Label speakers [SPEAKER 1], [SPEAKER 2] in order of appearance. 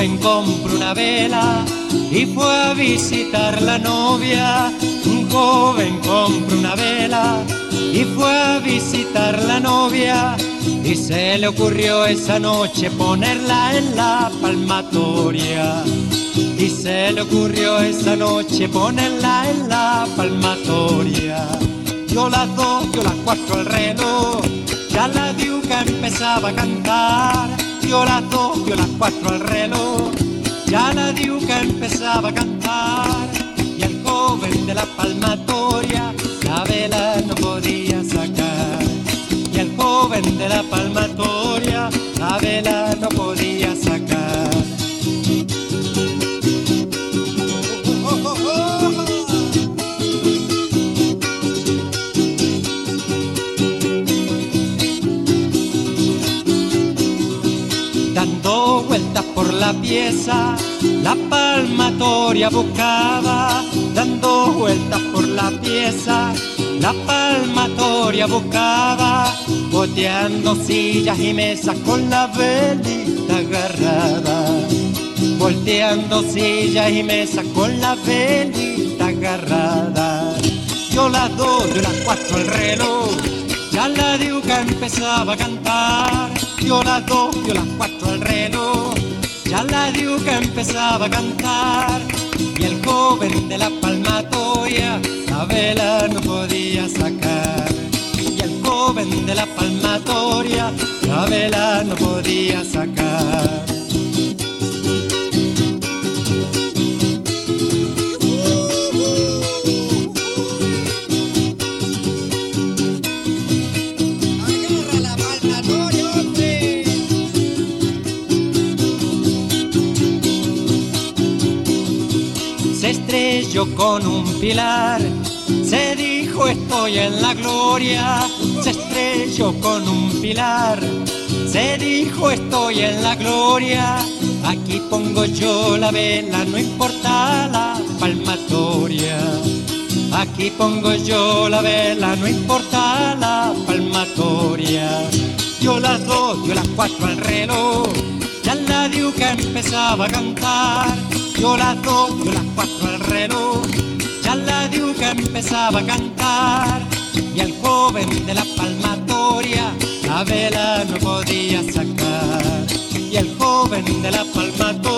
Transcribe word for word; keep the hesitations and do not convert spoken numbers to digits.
[SPEAKER 1] joven compró una vela y fue a visitar la novia. Un joven compró una vela y fue a visitar la novia, y se le ocurrió esa noche ponerla en la palmatoria. Y se le ocurrió esa noche ponerla en la palmatoria. Dio las dos, dio las cuatro al reloj, ya la diuca empezaba a cantar. Dio las dos, dio las cuatro al reloj, ya la diuca empezaba a cantar. Y el joven de la palmatoria la vela no podía sacar. Y el joven de la palmatoria la vela no podía sacar. Dando vueltas por la pieza, la palmatoria buscaba. Dando vueltas por la pieza, la palmatoria buscaba. Boteando sillas y mesas con la velita agarrada. Volteando sillas y mesas con la velita agarrada. Dio las dos, dio las cuatro al reloj, ya la diuca empezaba a cantar. Dio las dos, dio las cuatro al reloj, ya la diuca empezaba a cantar. Y el joven de la palmatoria la vela no podía sacar. Y el joven de la palmatoria la vela no podía sacar. Se estrelló con un pilar, se dijo estoy en la gloria. Se estrelló con un pilar, se dijo estoy en la gloria. Aquí pongo yo la vela, no importa la palmatoria. Aquí pongo yo la vela, no importa la palmatoria. Dio las dos, dio las cuatro al reloj, ya la diuca empezaba a cantar. Dio las dos, dio las cuatro al reloj, ya la diuca empezaba a cantar. Y el joven de la palmatoria la vela no podía sacar. Y el joven de la palmatoria